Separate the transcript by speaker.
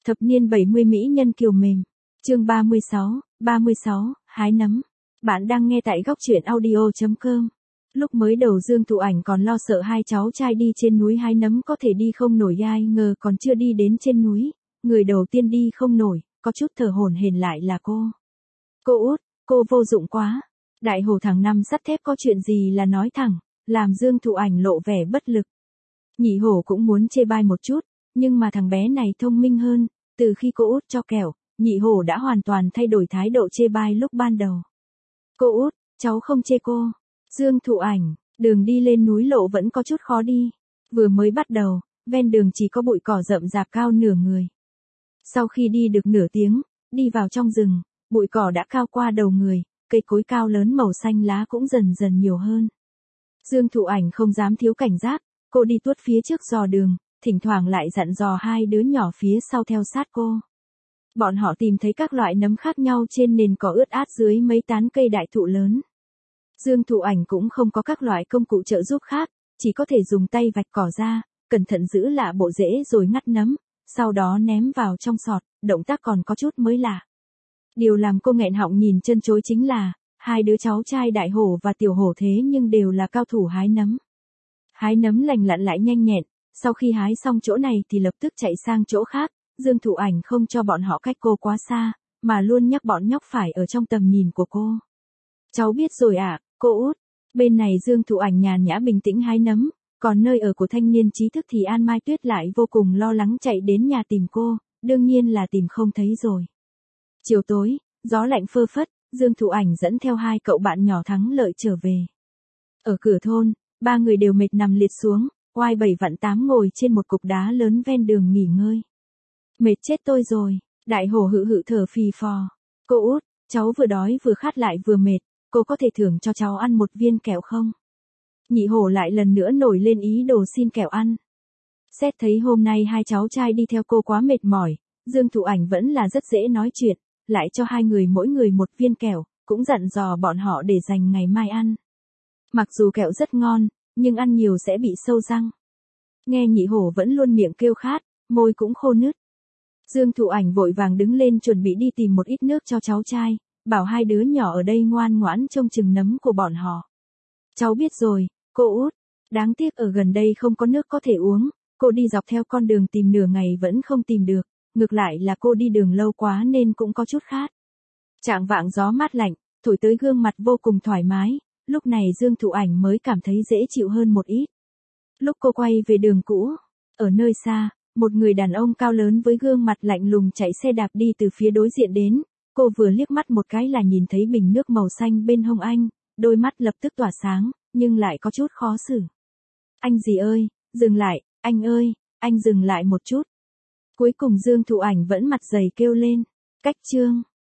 Speaker 1: Thập niên 70 mỹ nhân kiều mềm. Chương 36, hái nấm. Bạn đang nghe tại góc truyện audio.com. Lúc mới đầu Dương Thụ Ảnh còn lo sợ hai cháu trai đi trên núi hái nấm có thể đi không nổi, ai ngờ còn chưa đi đến trên núi, người đầu tiên đi không nổi, có chút thở hổn hển lại là cô. Cô út, cô vô dụng quá. Đại hổ thằng năm sắt thép có chuyện gì là nói thẳng, làm Dương Thụ Ảnh lộ vẻ bất lực. Nhị hổ cũng muốn chê bai một chút, nhưng mà thằng bé này thông minh hơn, từ khi cô út cho kẹo, nhị hổ đã hoàn toàn thay đổi thái độ chê bai lúc ban đầu. Cô út, cháu không chê cô. Dương Thụ Ảnh, đường đi lên núi lộ vẫn có chút khó đi. Vừa mới bắt đầu, ven đường chỉ có bụi cỏ rậm rạp cao nửa người. Sau khi đi được nửa tiếng, đi vào trong rừng, bụi cỏ đã cao qua đầu người, cây cối cao lớn màu xanh lá cũng dần dần nhiều hơn. Dương Thụ Ảnh không dám thiếu cảnh giác, cô đi tuốt phía trước dò đường, thỉnh thoảng lại dặn dò hai đứa nhỏ phía sau theo sát cô. Bọn họ tìm thấy các loại nấm khác nhau trên nền cỏ ướt át dưới mấy tán cây đại thụ lớn. Dương Thụ Ảnh cũng không có các loại công cụ trợ giúp khác, chỉ có thể dùng tay vạch cỏ ra, cẩn thận giữ lạ bộ rễ rồi ngắt nấm, sau đó ném vào trong sọt, động tác còn có chút mới lạ. Điều làm cô nghẹn họng nhìn chân chối chính là, hai đứa cháu trai đại hổ và tiểu hổ thế nhưng đều là cao thủ hái nấm. Hái nấm lành lặn lại nhanh nhẹn, sau khi hái xong chỗ này thì lập tức chạy sang chỗ khác, Dương Thụ Ảnh không cho bọn họ cách cô quá xa, mà luôn nhắc bọn nhóc phải ở trong tầm nhìn của cô. Cháu biết rồi ạ, cô út. Bên này Dương Thụ Ảnh nhàn nhã bình tĩnh hái nấm, còn nơi ở của thanh niên trí thức thì An Mai Tuyết lại vô cùng lo lắng chạy đến nhà tìm cô, đương nhiên là tìm không thấy rồi. Chiều tối, gió lạnh phơ phất, Dương Thụ Ảnh dẫn theo hai cậu bạn nhỏ thắng lợi trở về. Ở cửa thôn, ba người đều mệt nằm liệt xuống, oai 7 vặn 8 ngồi trên một cục đá lớn ven đường nghỉ ngơi. Mệt chết tôi rồi, đại hổ hự hự thở phì phò. Cô út, cháu vừa đói vừa khát lại vừa mệt, cô có thể thưởng cho cháu ăn một viên kẹo không? Nhị hổ lại lần nữa nổi lên ý đồ xin kẹo ăn. Xét thấy hôm nay hai cháu trai đi theo cô quá mệt mỏi, Dương Thụ Ảnh vẫn là rất dễ nói chuyện, lại cho hai người mỗi người một viên kẹo, cũng dặn dò bọn họ để dành ngày mai ăn. Mặc dù kẹo rất ngon, nhưng ăn nhiều sẽ bị sâu răng. Nghe nhị hổ vẫn luôn miệng kêu khát, môi cũng khô nứt. Dương Thụ Ảnh vội vàng đứng lên chuẩn bị đi tìm một ít nước cho cháu trai, bảo hai đứa nhỏ ở đây ngoan ngoãn trông chừng nấm của bọn họ. Cháu biết rồi, cô út. Đáng tiếc ở gần đây không có nước có thể uống, cô đi dọc theo con đường tìm nửa ngày vẫn không tìm được, ngược lại là cô đi đường lâu quá nên cũng có chút khát. Chạng vạng gió mát lạnh, thổi tới gương mặt vô cùng thoải mái, lúc này Dương Thụ Ảnh mới cảm thấy dễ chịu hơn một ít. Lúc cô quay về đường cũ, ở nơi xa, một người đàn ông cao lớn với gương mặt lạnh lùng chạy xe đạp đi từ phía đối diện đến, cô vừa liếc mắt một cái là nhìn thấy bình nước màu xanh bên hông anh, đôi mắt lập tức tỏa sáng, nhưng lại có chút khó xử. Anh gì ơi, dừng lại, anh ơi, anh dừng lại một chút. Cuối cùng Dương Thụ Ảnh vẫn mặt dày kêu lên, cách chương.